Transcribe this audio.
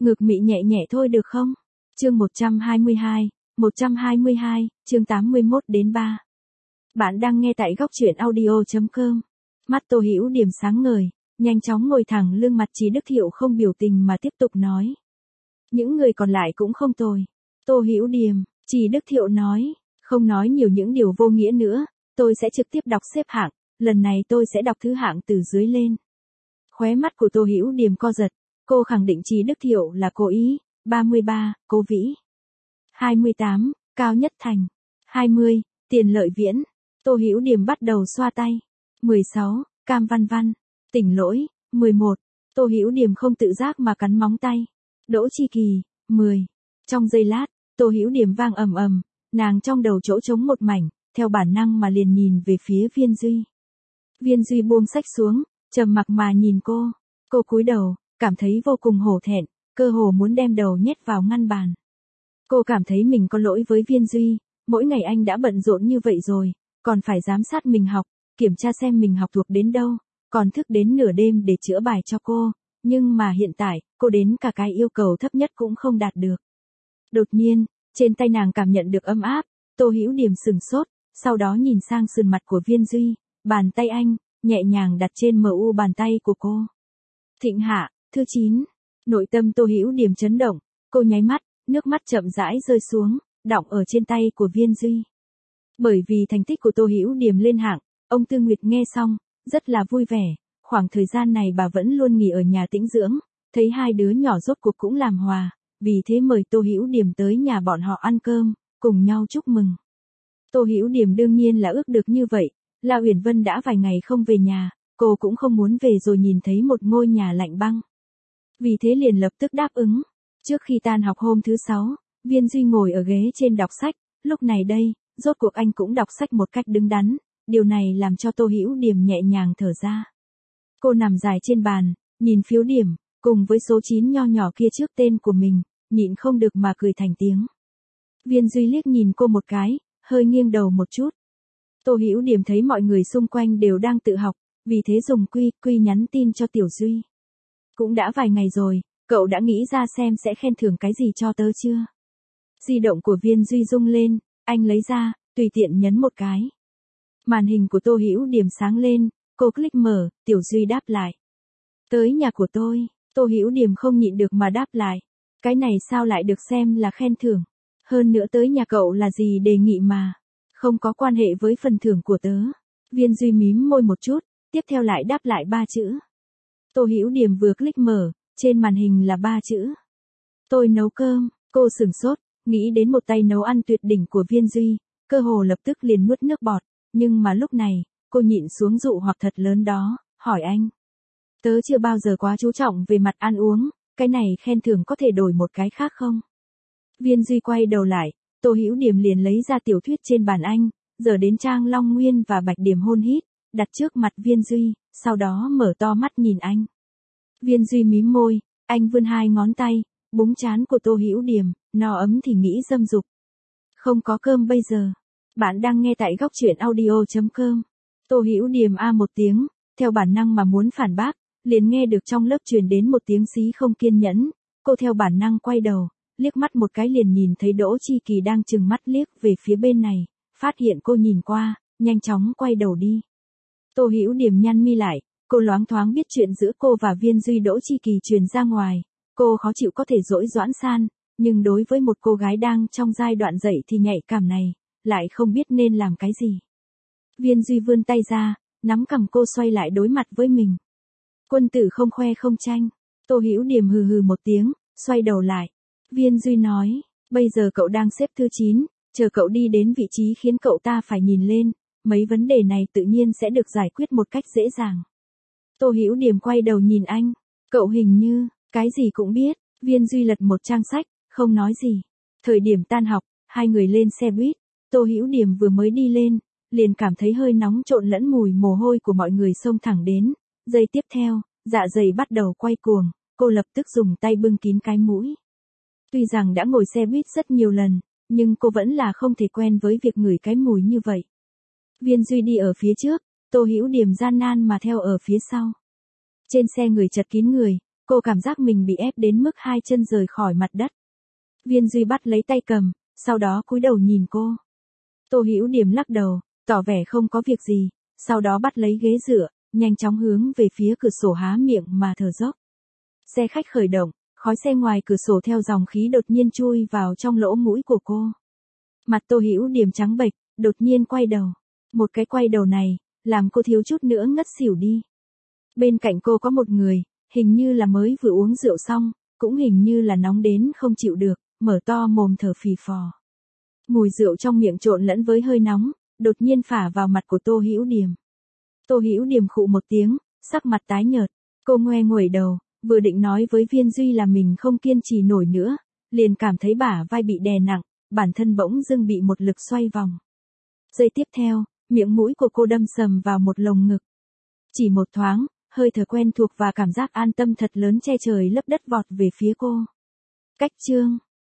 Ngực mị nhẹ nhẹ thôi được không? Chương 122, chương 81 đến 3. Bạn đang nghe tại góc truyện audio.com. Mắt Tô Hữu Điểm sáng ngời, nhanh chóng ngồi thẳng lưng, mặt Trí Đức Thiệu không biểu tình mà tiếp tục nói. Những người còn lại cũng không tồi. Tô Hữu Điểm, Trí Đức Thiệu nói, không nói nhiều những điều vô nghĩa nữa, tôi sẽ trực tiếp đọc xếp hạng, lần này tôi sẽ đọc thứ hạng từ dưới lên. Khóe mắt của Tô Hữu Điểm co giật, cô khẳng định Trí Đức Thiệu là cố ý. 33, Cố Vĩ. 28, Cao Nhất Thành. 20, Tiền Lợi Viễn. Tô Hữu Điểm bắt đầu xoa tay. 16, Cam Văn Văn. Tỉnh lỗi. 11, Tô Hữu Điểm không tự giác mà cắn móng tay. Đỗ Chi Kỳ. 10. Trong giây lát, Tô Hữu Điểm vang ầm ầm, nàng trong đầu chỗ trống một mảnh, theo bản năng mà liền nhìn về phía Viên Duy. Viên Duy buông sách xuống, trầm mặc mà nhìn cô. Cô cúi đầu, cảm thấy vô cùng hổ thẹn, cơ hồ muốn đem đầu nhét vào ngăn bàn. Cô cảm thấy mình có lỗi với Viên Duy, mỗi ngày anh đã bận rộn như vậy rồi, còn phải giám sát mình học, kiểm tra xem mình học thuộc đến đâu, còn thức đến nửa đêm để chữa bài cho cô, nhưng mà hiện tại, cô đến cả cái yêu cầu thấp nhất cũng không đạt được. Đột nhiên, trên tay nàng cảm nhận được ấm áp, Tô Hữu Điểm sừng sốt, sau đó nhìn sang sườn mặt của Viên Duy, bàn tay anh, nhẹ nhàng đặt trên mu bàn tay của cô. Thịnh Hạ, thứ 9. Nội tâm Tô Hữu Điểm chấn động, cô nháy mắt, nước mắt chậm rãi rơi xuống, đọng ở trên tay của Viên Duy. Bởi vì thành tích của Tô Hữu Điểm lên hạng, ông Tư Nguyệt nghe xong, rất là vui vẻ, khoảng thời gian này bà vẫn luôn nghỉ ở nhà tĩnh dưỡng, thấy hai đứa nhỏ rốt cuộc cũng làm hòa, vì thế mời Tô Hữu Điểm tới nhà bọn họ ăn cơm, cùng nhau chúc mừng. Tô Hữu Điểm đương nhiên là ước được như vậy, La Uyển Vân đã vài ngày không về nhà, cô cũng không muốn về rồi nhìn thấy một ngôi nhà lạnh băng. Vì thế liền lập tức đáp ứng. Trước khi tan học hôm thứ 6, Viên Duy ngồi ở ghế trên đọc sách, lúc này đây, rốt cuộc anh cũng đọc sách một cách đứng đắn, điều này làm cho Tô Hữu Điểm nhẹ nhàng thở ra. Cô nằm dài trên bàn, nhìn phiếu điểm, cùng với số 9 nho nhỏ kia trước tên của mình, nhịn không được mà cười thành tiếng. Viên Duy liếc nhìn cô một cái, hơi nghiêng đầu một chút. Tô Hữu Điểm thấy mọi người xung quanh đều đang tự học, vì thế dùng quy nhắn tin cho Tiểu Duy. Cũng đã vài ngày rồi, cậu đã nghĩ ra xem sẽ khen thưởng cái gì cho tớ chưa? Di động của Viên Duy rung lên, anh lấy ra, tùy tiện nhấn một cái. Màn hình của Tô Hữu Điểm sáng lên, cô click mở, Tiểu Duy đáp lại. Tới nhà của tôi, Tô Hữu Điểm không nhịn được mà đáp lại. Cái này sao lại được xem là khen thưởng? Hơn nữa tới nhà cậu là gì đề nghị mà? Không có quan hệ với phần thưởng của tớ. Viên Duy mím môi một chút, tiếp theo lại đáp lại 3 chữ. Tô Hữu Điểm vừa click mở, trên màn hình là 3 chữ. Tôi nấu cơm, cô sửng sốt, nghĩ đến một tay nấu ăn tuyệt đỉnh của Viên Duy, cơ hồ lập tức liền nuốt nước bọt, nhưng mà lúc này, cô nhịn xuống dụ hoặc thật lớn đó, hỏi anh. Tớ chưa bao giờ quá chú trọng về mặt ăn uống, cái này khen thưởng có thể đổi một cái khác không? Viên Duy quay đầu lại, Tô Hữu Điểm liền lấy ra tiểu thuyết trên bàn anh, giờ đến trang Long Nguyên và Bạch Điểm hôn hít, đặt trước mặt Viên Duy, sau đó mở to mắt nhìn anh. Viên Duy mím môi, anh vươn 2 ngón tay, búng trán của Tô Hữu Điểm, no ấm thì nghĩ dâm dục. Không có cơm bây giờ. Bạn đang nghe tại góc truyện audio.com. Tô Hữu Điểm a một tiếng, theo bản năng mà muốn phản bác, liền nghe được trong lớp truyền đến một tiếng xí không kiên nhẫn, cô theo bản năng quay đầu, liếc mắt một cái liền nhìn thấy Đỗ Chi Kỳ đang trừng mắt liếc về phía bên này, phát hiện cô nhìn qua, nhanh chóng quay đầu đi. Tô Hữu Điểm nhăn mi lại, cô loáng thoáng biết chuyện giữa cô và Viên Duy Đỗ Chi Kỳ truyền ra ngoài, cô khó chịu có thể dỗi Doãn San, nhưng đối với một cô gái đang trong giai đoạn dậy thì nhạy cảm này, lại không biết nên làm cái gì. Viên Duy vươn tay ra, nắm cằm cô xoay lại đối mặt với mình. Quân tử không khoe không tranh. Tô Hữu Điểm hừ hừ một tiếng, xoay đầu lại. Viên Duy nói, bây giờ cậu đang xếp thứ 9, chờ cậu đi đến vị trí khiến cậu ta phải nhìn lên, mấy vấn đề này tự nhiên sẽ được giải quyết một cách dễ dàng. Tô Hữu Điểm quay đầu nhìn anh, cậu hình như, cái gì cũng biết. Viên Duy lật một trang sách, không nói gì. Thời điểm tan học, hai người lên xe buýt, Tô Hữu Điểm vừa mới đi lên, liền cảm thấy hơi nóng trộn lẫn mùi mồ hôi của mọi người xông thẳng đến. Giây tiếp theo, dạ dày bắt đầu quay cuồng, cô lập tức dùng tay bưng kín cái mũi. Tuy rằng đã ngồi xe buýt rất nhiều lần, nhưng cô vẫn là không thể quen với việc ngửi cái mùi như vậy. Viên Duy đi ở phía trước, Tô Hữu Điểm gian nan mà theo ở phía sau. Trên xe người chật kín người, Cô cảm giác mình bị ép đến mức hai chân rời khỏi mặt đất. Viên Duy bắt lấy tay cầm, sau đó cúi đầu nhìn cô. Tô Hữu Điểm lắc đầu, tỏ vẻ không có việc gì, sau đó bắt lấy ghế dựa, nhanh chóng hướng về phía cửa sổ há miệng mà thở dốc. Xe khách khởi động, khói xe ngoài cửa sổ theo dòng khí đột nhiên chui vào trong lỗ mũi của cô. Mặt Tô Hữu Điểm trắng bệch, đột nhiên quay đầu. Một cái quay đầu này, làm cô thiếu chút nữa ngất xỉu đi. Bên cạnh cô có một người, hình như là mới vừa uống rượu xong, cũng hình như là nóng đến không chịu được, mở to mồm thở phì phò. Mùi rượu trong miệng trộn lẫn với hơi nóng, đột nhiên phả vào mặt của Tô Hữu Điểm. Tô Hữu Điểm khụ một tiếng, sắc mặt tái nhợt, cô ngoe nguẩy đầu, vừa định nói với Viên Duy là mình không kiên trì nổi nữa, liền cảm thấy bả vai bị đè nặng, bản thân bỗng dưng bị một lực xoay vòng. Giây tiếp theo, miệng mũi của cô đâm sầm vào một lồng ngực. Chỉ một thoáng, hơi thở quen thuộc và cảm giác an tâm thật lớn che trời lấp đất vọt về phía cô. Cách chương